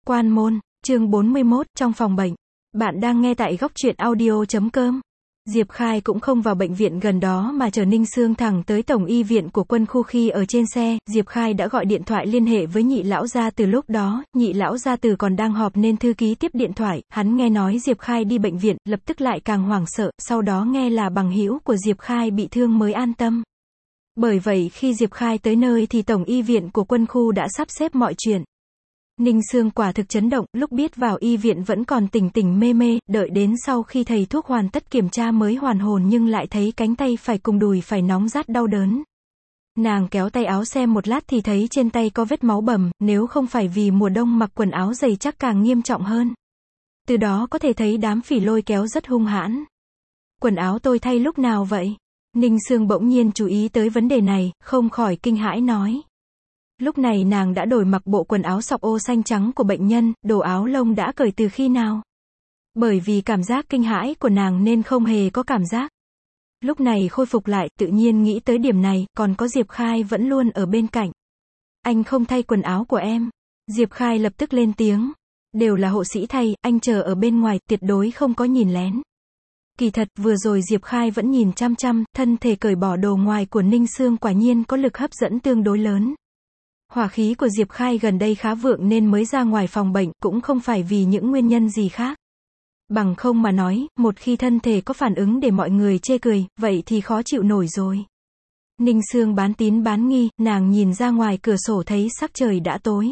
Quan môn, chương 41, trong phòng bệnh. Bạn đang nghe tại góc truyện audio.com. Diệp Khai cũng không vào bệnh viện gần đó mà chở Ninh Sương thẳng tới tổng y viện của quân khu. Khi ở trên xe, Diệp Khai đã gọi điện thoại liên hệ với nhị lão gia từ. Lúc đó, nhị lão gia từ còn đang họp nên thư ký tiếp điện thoại, hắn nghe nói Diệp Khai đi bệnh viện, lập tức lại càng hoảng sợ, sau đó nghe là bằng hữu của Diệp Khai bị thương mới an tâm. Bởi vậy khi Diệp Khai tới nơi thì tổng y viện của quân khu đã sắp xếp mọi chuyện. Ninh Sương quả thực chấn động, lúc biết vào y viện vẫn còn tỉnh tỉnh mê mê, đợi đến sau khi thầy thuốc hoàn tất kiểm tra mới hoàn hồn nhưng lại thấy cánh tay phải cùng đùi phải nóng rát đau đớn. Nàng kéo tay áo xem một lát thì thấy trên tay có vết máu bầm, nếu không phải vì mùa đông mặc quần áo dày chắc càng nghiêm trọng hơn. Từ đó có thể thấy đám phỉ lôi kéo rất hung hãn. Quần áo tôi thay lúc nào vậy? Ninh Sương bỗng nhiên chú ý tới vấn đề này, không khỏi kinh hãi nói. Lúc này nàng đã đổi mặc bộ quần áo sọc ô xanh trắng của bệnh nhân, đồ áo lông đã cởi từ khi nào? Bởi vì cảm giác kinh hãi của nàng nên không hề có cảm giác. Lúc này khôi phục lại, tự nhiên nghĩ tới điểm này, còn có Diệp Khai vẫn luôn ở bên cạnh. Anh không thay quần áo của em. Diệp Khai lập tức lên tiếng. Đều là hộ sĩ thay, anh chờ ở bên ngoài, tuyệt đối không có nhìn lén. Kỳ thật, vừa rồi Diệp Khai vẫn nhìn chăm chăm, thân thể cởi bỏ đồ ngoài của Ninh Sương quả nhiên có lực hấp dẫn tương đối lớn. Hỏa khí của Diệp Khai gần đây khá vượng nên mới ra ngoài phòng bệnh, cũng không phải vì những nguyên nhân gì khác. Bằng không mà nói, một khi thân thể có phản ứng để mọi người chê cười, vậy thì khó chịu nổi rồi. Ninh Sương bán tín bán nghi, nàng nhìn ra ngoài cửa sổ thấy sắc trời đã tối.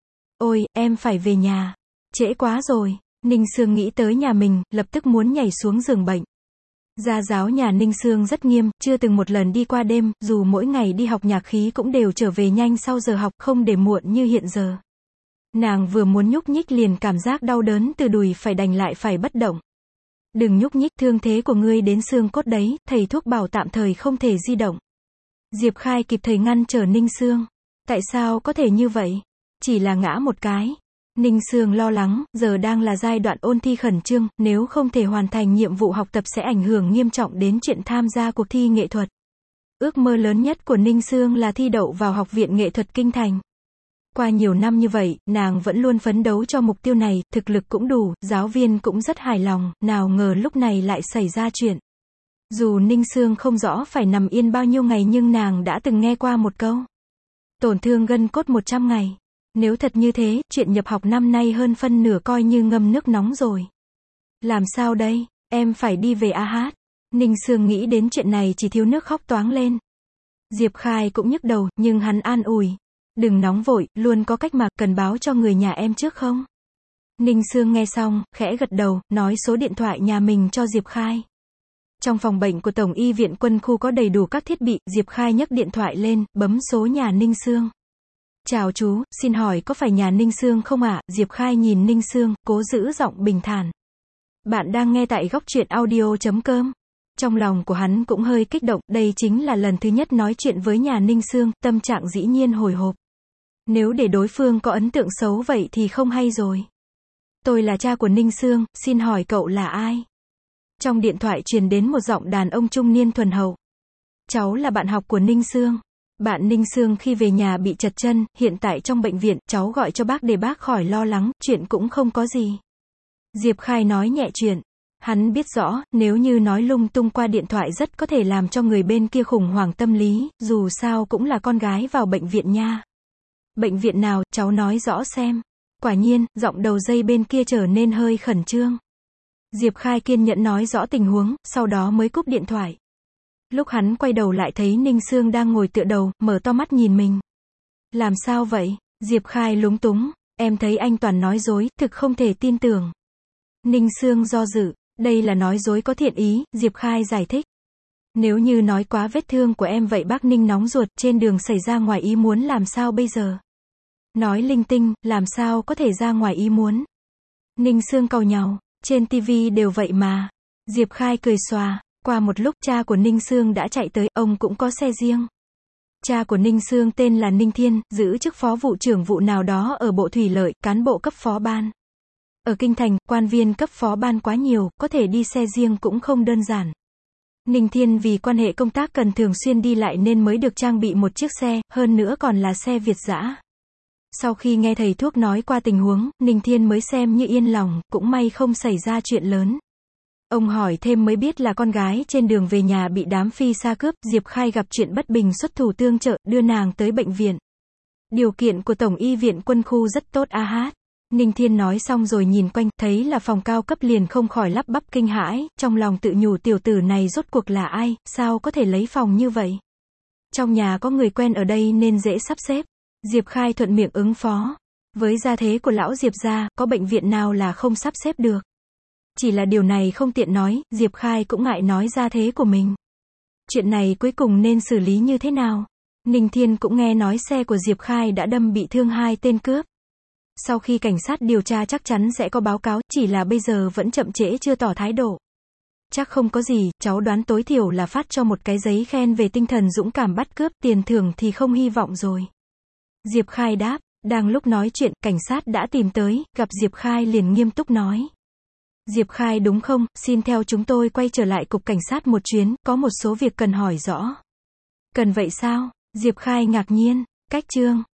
Ôi, em phải về nhà. Trễ quá rồi. Ninh Sương nghĩ tới nhà mình, lập tức muốn nhảy xuống giường bệnh. Gia giáo nhà Ninh Sương rất nghiêm, chưa từng một lần đi qua đêm, dù mỗi ngày đi học nhạc khí cũng đều trở về nhanh sau giờ học, không để muộn như hiện giờ. Nàng vừa muốn nhúc nhích liền cảm giác đau đớn từ đùi phải đành lại phải bất động. Đừng nhúc nhích, thương thế của ngươi đến xương cốt đấy, thầy thuốc bảo tạm thời không thể di động. Diệp Khai kịp thời ngăn trở Ninh Sương. Tại sao có thể như vậy? Chỉ là ngã một cái. Ninh Sương lo lắng, giờ đang là giai đoạn ôn thi khẩn trương, nếu không thể hoàn thành nhiệm vụ học tập sẽ ảnh hưởng nghiêm trọng đến chuyện tham gia cuộc thi nghệ thuật. Ước mơ lớn nhất của Ninh Sương là thi đậu vào Học viện Nghệ thuật Kinh Thành. Qua nhiều năm như vậy, nàng vẫn luôn phấn đấu cho mục tiêu này, thực lực cũng đủ, giáo viên cũng rất hài lòng, nào ngờ lúc này lại xảy ra chuyện. Dù Ninh Sương không rõ phải nằm yên bao nhiêu ngày nhưng nàng đã từng nghe qua một câu. Tổn thương gân cốt 100 ngày. Nếu thật như thế, chuyện nhập học năm nay hơn phân nửa coi như ngâm nước nóng rồi. Làm sao đây? Em phải đi về a hát. Ninh Sương nghĩ đến chuyện này chỉ thiếu nước khóc toáng lên. Diệp Khai cũng nhức đầu, nhưng hắn an ủi. Đừng nóng vội, luôn có cách mà, cần báo cho người nhà em trước không? Ninh Sương nghe xong, khẽ gật đầu, nói số điện thoại nhà mình cho Diệp Khai. Trong phòng bệnh của Tổng y viện quân khu có đầy đủ các thiết bị, Diệp Khai nhấc điện thoại lên, bấm số nhà Ninh Sương. Chào chú, xin hỏi có phải nhà Ninh Sương không ạ? Diệp Khai nhìn Ninh Sương, cố giữ giọng bình thản. Bạn đang nghe tại góc truyện audio.com. Trong lòng của hắn cũng hơi kích động, đây chính là lần thứ nhất nói chuyện với nhà Ninh Sương, tâm trạng dĩ nhiên hồi hộp. Nếu để đối phương có ấn tượng xấu vậy thì không hay rồi. Tôi là cha của Ninh Sương, xin hỏi cậu là ai? Trong điện thoại truyền đến một giọng đàn ông trung niên thuần hậu. Cháu là bạn học của Ninh Sương. Bạn Ninh Sương khi về nhà bị trật chân, hiện tại trong bệnh viện, cháu gọi cho bác để bác khỏi lo lắng, chuyện cũng không có gì. Diệp Khai nói nhẹ chuyện. Hắn biết rõ, nếu như nói lung tung qua điện thoại rất có thể làm cho người bên kia khủng hoảng tâm lý, dù sao cũng là con gái vào bệnh viện nha. Bệnh viện nào, cháu nói rõ xem. Quả nhiên, giọng đầu dây bên kia trở nên hơi khẩn trương. Diệp Khai kiên nhẫn nói rõ tình huống, sau đó mới cúp điện thoại. Lúc hắn quay đầu lại thấy Ninh Sương đang ngồi tựa đầu, mở to mắt nhìn mình. Làm sao vậy? Diệp Khai lúng túng. Em thấy anh toàn nói dối, thực không thể tin tưởng. Ninh Sương do dự. Đây là nói dối có thiện ý, Diệp Khai giải thích. Nếu như nói quá vết thương của em vậy bác Ninh nóng ruột, trên đường xảy ra ngoài ý muốn làm sao bây giờ? Nói linh tinh, làm sao có thể ra ngoài ý muốn? Ninh Sương cau nhàu. Trên TV đều vậy mà. Diệp Khai cười xòa. Qua một lúc cha của Ninh Sương đã chạy tới, ông cũng có xe riêng. Cha của Ninh Sương tên là Ninh Thiên, giữ chức phó vụ trưởng vụ nào đó ở Bộ Thủy lợi, cán bộ cấp phó ban. Ở Kinh Thành, quan viên cấp phó ban quá nhiều, có thể đi xe riêng cũng không đơn giản. Ninh Thiên vì quan hệ công tác cần thường xuyên đi lại nên mới được trang bị một chiếc xe, hơn nữa còn là xe Việt dã. Sau khi nghe thầy thuốc nói qua tình huống, Ninh Thiên mới xem như yên lòng, cũng may không xảy ra chuyện lớn. Ông hỏi thêm mới biết là con gái trên đường về nhà bị đám phi sa cướp, Diệp Khai gặp chuyện bất bình xuất thủ tương trợ, đưa nàng tới bệnh viện. Điều kiện của Tổng y viện quân khu rất tốt a hát. Ninh Thiên nói xong rồi nhìn quanh, thấy là phòng cao cấp liền không khỏi lắp bắp kinh hãi, trong lòng tự nhủ tiểu tử này rốt cuộc là ai, sao có thể lấy phòng như vậy. Trong nhà có người quen ở đây nên dễ sắp xếp. Diệp Khai thuận miệng ứng phó. Với gia thế của lão Diệp gia, có bệnh viện nào là không sắp xếp được. Chỉ là điều này không tiện nói, Diệp Khai cũng ngại nói gia thế của mình. Chuyện này cuối cùng nên xử lý như thế nào? Ninh Thiên cũng nghe nói xe của Diệp Khai đã đâm bị thương 2 tên cướp. Sau khi cảnh sát điều tra chắc chắn sẽ có báo cáo, chỉ là bây giờ vẫn chậm trễ chưa tỏ thái độ. Chắc không có gì, cháu đoán tối thiểu là phát cho một cái giấy khen về tinh thần dũng cảm bắt cướp, tiền thưởng thì không hy vọng rồi. Diệp Khai đáp, đang lúc nói chuyện, cảnh sát đã tìm tới, gặp Diệp Khai liền nghiêm túc nói. Diệp Khai đúng không, xin theo chúng tôi quay trở lại cục cảnh sát một chuyến, có một số việc cần hỏi rõ. Cần vậy sao? Diệp Khai ngạc nhiên, cách chương.